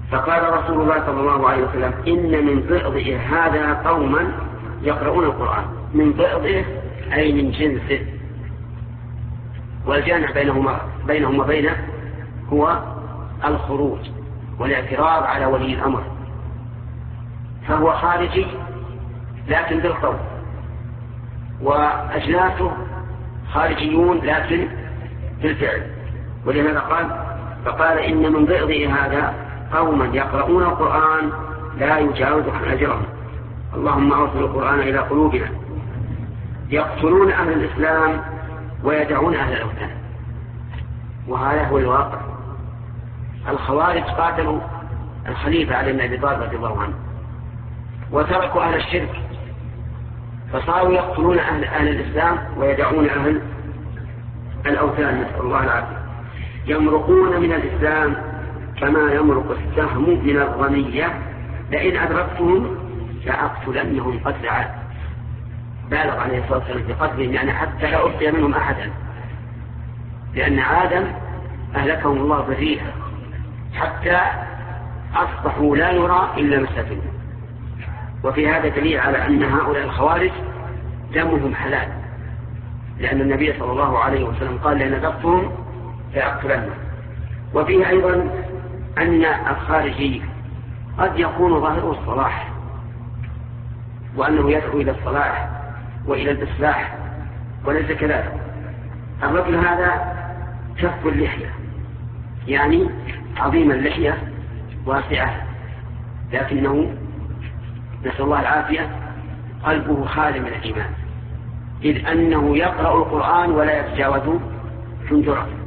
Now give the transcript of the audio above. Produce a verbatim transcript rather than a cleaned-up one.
فقال رسول الله صلى الله عليه وسلم إن من ضئضئ هذا قوما يقرؤون القرآن. من ضئضئه أي من جنسه، والجامع بينهما بينهم وبينه هو الخروج والاعتراض على ولي الأمر، فهو خارجي لكن بالقول، وأجناسه خارجيون لكن بالفعل. ولهذا قال فقال إن من ضئضئ هذا قوما يقرؤون القرآن لا يجاوز حناجرهم اللهم أوصل القرآن إلى قلوبنا يقتلون أهل الإسلام ويدعون أهل الأوثان. وهذا هو الواقع. الخوارج قاتلوا الخليفة علي بن أبي طالب رضي الله عنه وتركوا أهل الشرك، فصاروا يقتلون أهل, أهل الإسلام ويدعون أهل الأوثان، نسأل الله العافية. يمرقون من الإسلام كما يمرق السهم من الرمية لئن أدركتهم لأقتلنهم قتل عاد. بالغ عليه الصلاة والسلام في قتلهم، يعني حتى لا أبقي منهم أحدا، لأن عادا أهلكهم الله بالريح حتى أصبحوا لا يرى إلا مساكنهم. وفي هذا دليل على أن هؤلاء الخوارج دمهم حلال، لأن النبي صلى الله عليه وسلم قال لأن أدركتهم فأقتلنهم. وفيه أيضا أن الخارجي قد يكون ظاهره الصلاح وأنه يدعو إلى الصلاح وإلى الإصلاح وليس كذلك. الرجل هذا كف اللحية، يعني عظيم اللحية واسعة، لكنه نسأل الله العافية قلبه خالي من الإيمان، إذ أنه يقرأ القرآن ولا يتجاوز حنجره.